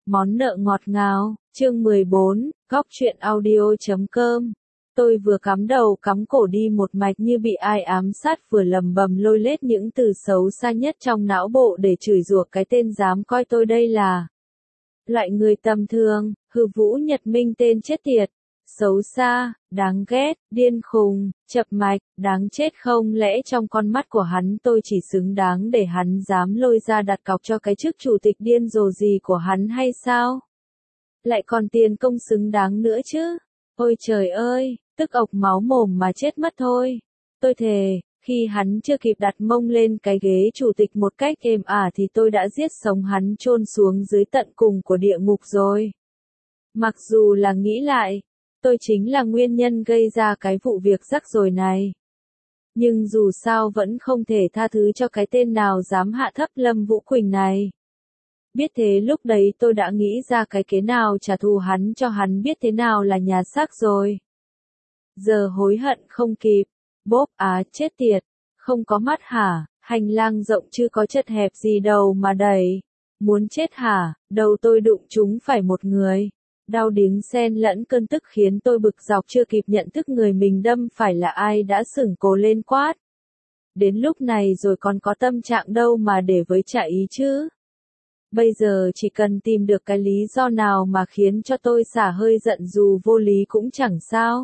Món nợ ngọt ngào, chương 14, góc truyện audio.com. Tôi vừa cắm đầu cắm cổ đi một mạch như bị ai ám sát, vừa lầm bầm lôi lết những từ xấu xa nhất trong não bộ để chửi rủa cái tên dám coi tôi đây là loại người tầm thường. Hư Vũ Nhật Minh, tên chết tiệt, xấu xa, đáng ghét, điên khùng, chập mạch, đáng chết. Không lẽ trong con mắt của hắn tôi chỉ xứng đáng để hắn dám lôi ra đặt cọc cho cái chức chủ tịch điên rồ gì của hắn hay sao? Lại còn tiền công xứng đáng nữa chứ? Ôi trời ơi, tức ộc máu mồm mà chết mất thôi. Tôi thề, khi hắn chưa kịp đặt mông lên cái ghế chủ tịch một cách êm ả thì tôi đã giết sống hắn chôn xuống dưới tận cùng của địa ngục rồi. Mặc dù là nghĩ lại, tôi chính là nguyên nhân gây ra cái vụ việc rắc rối này. Nhưng dù sao vẫn không thể tha thứ cho cái tên nào dám hạ thấp Lâm Vũ Quỳnh này. Biết thế lúc đấy tôi đã nghĩ ra cái kế nào trả thù hắn cho hắn biết thế nào là nhà xác rồi. Giờ hối hận không kịp. Bốp á, chết tiệt, không có mắt hả? Hành lang rộng chứ có chật hẹp gì đâu mà đẩy. Muốn chết hả? Đầu tôi đụng trúng phải một người. Đau điếng xen lẫn cơn tức khiến tôi bực dọc, chưa kịp nhận thức người mình đâm phải là ai đã sửng cổ lên quát. Đến lúc này rồi còn có tâm trạng đâu mà để với trả ý chứ? Bây giờ chỉ cần tìm được cái lý do nào mà khiến cho tôi xả hơi giận dù vô lý cũng chẳng sao.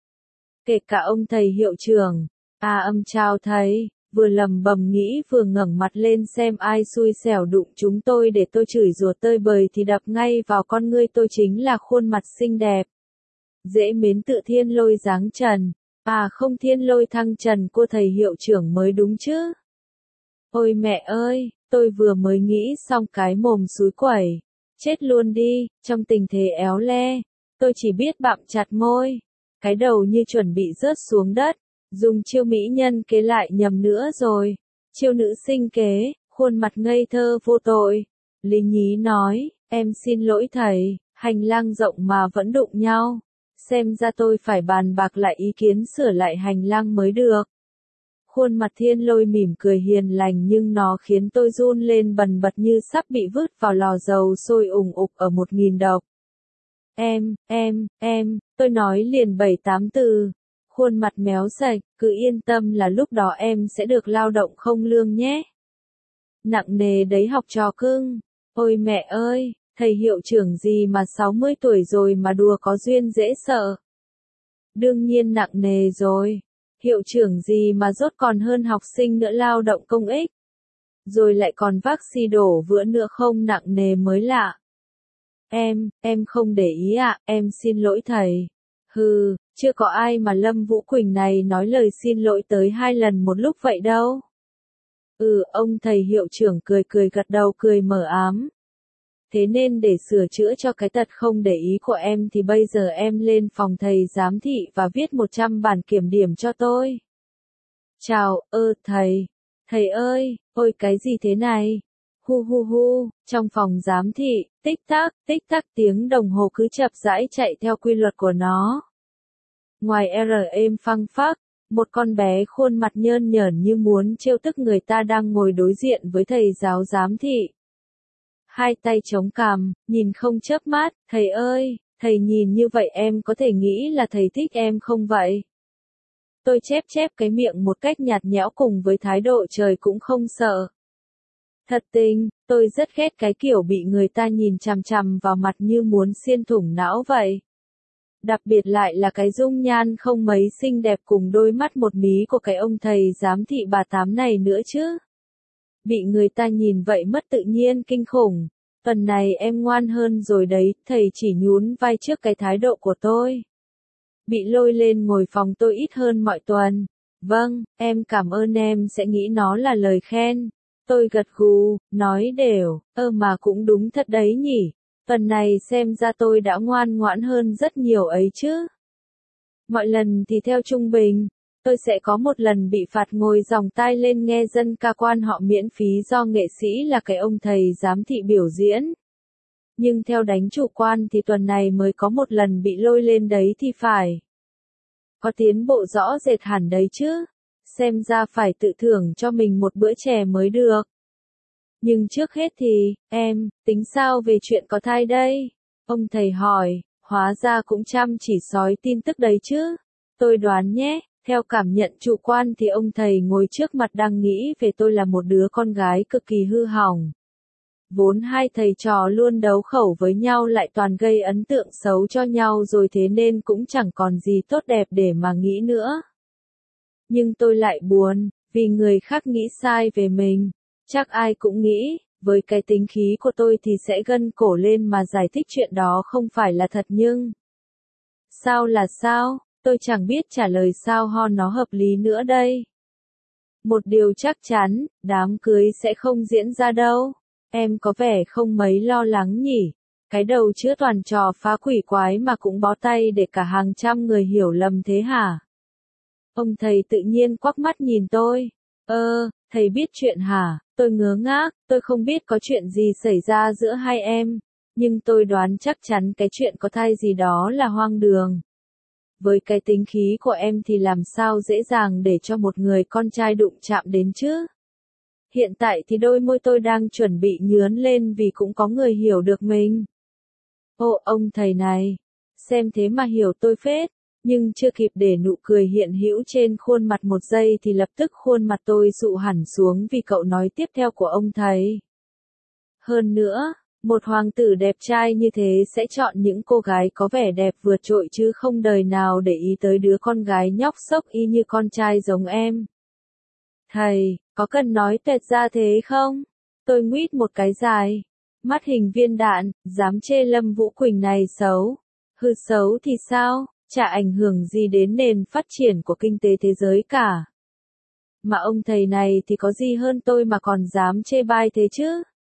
Kể cả ông thầy hiệu trưởng. Chào thầy. Vừa lầm bầm nghĩ vừa ngẩng mặt lên xem ai xui xẻo đụng chúng tôi để tôi chửi rủa tơi bời thì đập ngay vào con ngươi tôi chính là khuôn mặt xinh đẹp, dễ mến tự Thiên Lôi dáng trần. Không, Thiên Lôi thăng trần cô thầy hiệu trưởng mới đúng chứ. Ôi mẹ ơi, tôi vừa mới nghĩ xong cái mồm xúi quẩy. Chết luôn đi, trong tình thế éo le, tôi chỉ biết bặm chặt môi, cái đầu như chuẩn bị rớt xuống đất. Dùng chiêu mỹ nhân kế lại nhầm nữa rồi. Chiêu nữ sinh kế, khuôn mặt ngây thơ vô tội. Lý nhí nói, em xin lỗi thầy, hành lang rộng mà vẫn đụng nhau. Xem ra tôi phải bàn bạc lại ý kiến sửa lại hành lang mới được. Khuôn mặt Thiên Lôi mỉm cười hiền lành nhưng nó khiến tôi run lên bần bật như sắp bị vứt vào lò dầu sôi ùng ục ở 1000 độc. Tôi nói liền 7-8 từ. Khuôn mặt méo sạch, cứ yên tâm là lúc đó em sẽ được lao động không lương nhé. Nặng nề đấy học trò cưng. Ôi mẹ ơi, thầy hiệu trưởng gì mà 60 tuổi rồi mà đùa có duyên dễ sợ. Đương nhiên nặng nề rồi. Hiệu trưởng gì mà rốt còn hơn học sinh nữa, lao động công ích. Rồi lại còn vác xi đổ vữa nữa, không nặng nề mới lạ. Em không để ý ạ, em xin lỗi thầy. Hừ, chưa có ai mà Lâm Vũ Quỳnh này nói lời xin lỗi tới 2 lần một lúc vậy đâu. Ông thầy hiệu trưởng cười cười gật đầu cười mờ ám. Thế nên để sửa chữa cho cái tật không để ý của em thì bây giờ em lên phòng thầy giám thị và viết 100 bản kiểm điểm cho tôi. Chào, thầy ơi, ôi cái gì thế này? Hu, trong phòng giám thị, tích tắc tiếng đồng hồ cứ chập rãi chạy theo quy luật của nó. Ngoài êm phăng phắc, một con bé khuôn mặt nhơn nhởn như muốn trêu tức người ta đang ngồi đối diện với thầy giáo giám thị. Hai tay chống cằm, nhìn không chớp mắt, thầy ơi, thầy nhìn như vậy em có thể nghĩ là thầy thích em không vậy? Tôi chép cái miệng một cách nhạt nhẽo cùng với thái độ trời cũng không sợ. Thật tình, tôi rất ghét cái kiểu bị người ta nhìn chằm chằm vào mặt như muốn xiên thủng não vậy. Đặc biệt lại là cái dung nhan không mấy xinh đẹp cùng đôi mắt một mí của cái ông thầy giám thị bà tám này nữa chứ. Bị người ta nhìn vậy mất tự nhiên kinh khủng. Tuần này em ngoan hơn rồi đấy, thầy chỉ nhún vai trước cái thái độ của tôi. Bị lôi lên ngồi phòng tôi ít hơn mọi tuần. Vâng, em cảm ơn, em sẽ nghĩ nó là lời khen. Tôi gật gù, nói đều, mà cũng đúng thật đấy nhỉ. Tuần này xem ra tôi đã ngoan ngoãn hơn rất nhiều ấy chứ. Mọi lần thì theo trung bình, tôi sẽ có một lần bị phạt ngồi dòng tai lên nghe dân ca quan họ miễn phí do nghệ sĩ là cái ông thầy giám thị biểu diễn. Nhưng theo đánh chủ quan thì tuần này mới có một lần bị lôi lên đấy thì phải. Có tiến bộ rõ rệt hẳn đấy chứ. Xem ra phải tự thưởng cho mình một bữa chè mới được. Nhưng trước hết thì, em, tính sao về chuyện có thai đây? Ông thầy hỏi, hóa ra cũng chăm chỉ sói tin tức đấy chứ. Tôi đoán nhé, theo cảm nhận chủ quan thì ông thầy ngồi trước mặt đang nghĩ về tôi là một đứa con gái cực kỳ hư hỏng. Vốn hai thầy trò luôn đấu khẩu với nhau lại toàn gây ấn tượng xấu cho nhau rồi thế nên cũng chẳng còn gì tốt đẹp để mà nghĩ nữa. Nhưng tôi lại buồn, vì người khác nghĩ sai về mình. Chắc ai cũng nghĩ, với cái tính khí của tôi thì sẽ gân cổ lên mà giải thích chuyện đó không phải là thật nhưng... Sao là sao? Tôi chẳng biết trả lời sao ho nó hợp lý nữa đây. Một điều chắc chắn, đám cưới sẽ không diễn ra đâu. Em có vẻ không mấy lo lắng nhỉ? Cái đầu chữa toàn trò phá quỷ quái mà cũng bó tay để cả hàng trăm người hiểu lầm thế hả? Ông thầy tự nhiên quắc mắt nhìn tôi. Thầy biết chuyện hả? Tôi ngớ ngác, tôi không biết có chuyện gì xảy ra giữa hai em. Nhưng tôi đoán chắc chắn cái chuyện có thai gì đó là hoang đường. Với cái tính khí của em thì làm sao dễ dàng để cho một người con trai đụng chạm đến chứ? Hiện tại thì đôi môi tôi đang chuẩn bị nhướn lên vì cũng có người hiểu được mình. Ô ông thầy này, xem thế mà hiểu tôi phết, nhưng chưa kịp để nụ cười hiện hữu trên khuôn mặt một giây thì lập tức khuôn mặt tôi dụ hẳn xuống vì câu nói tiếp theo của ông thầy. Hơn nữa, một hoàng tử đẹp trai như thế sẽ chọn những cô gái có vẻ đẹp vượt trội chứ không đời nào để ý tới đứa con gái nhóc xốc y như con trai giống em. Thầy, có cần nói tuyệt ra thế không? Tôi nguýt một cái dài. Mắt hình viên đạn, dám chê Lâm Vũ Quỳnh này xấu. Hư xấu thì sao, chả ảnh hưởng gì đến nền phát triển của kinh tế thế giới cả. Mà ông thầy này thì có gì hơn tôi mà còn dám chê bai thế chứ?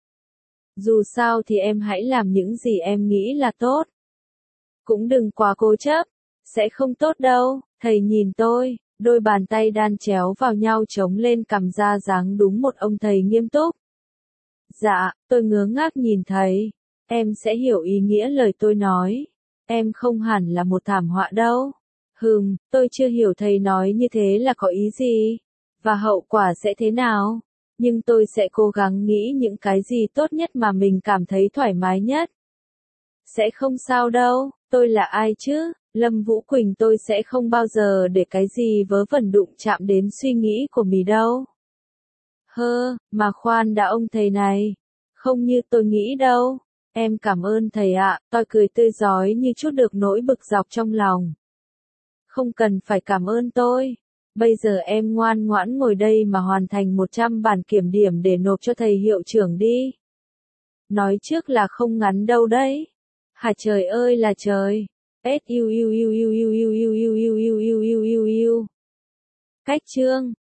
Dù sao thì em hãy làm những gì em nghĩ là tốt. Cũng đừng quá cố chấp, sẽ không tốt đâu. Thầy nhìn tôi, đôi bàn tay đan chéo vào nhau chống lên cằm ra dáng đúng một ông thầy nghiêm túc. Dạ, tôi ngớ ngác nhìn thầy. Em sẽ hiểu ý nghĩa lời tôi nói. Em không hẳn là một thảm họa đâu. Tôi chưa hiểu thầy nói như thế là có ý gì. Và hậu quả sẽ thế nào. Nhưng tôi sẽ cố gắng nghĩ những cái gì tốt nhất mà mình cảm thấy thoải mái nhất. Sẽ không sao đâu, tôi là ai chứ? Lâm Vũ Quỳnh tôi sẽ không bao giờ để cái gì vớ vẩn đụng chạm đến suy nghĩ của mình đâu. Mà khoan đã ông thầy này. Không như tôi nghĩ đâu. Em cảm ơn thầy ạ, tôi cười tươi rói như chút được nỗi bực dọc trong lòng. Không cần phải cảm ơn tôi. Bây giờ em ngoan ngoãn ngồi đây mà hoàn thành 100 bản kiểm điểm để nộp cho thầy hiệu trưởng đi. Nói trước là không ngắn đâu đấy. Hả trời ơi là trời. Cách chương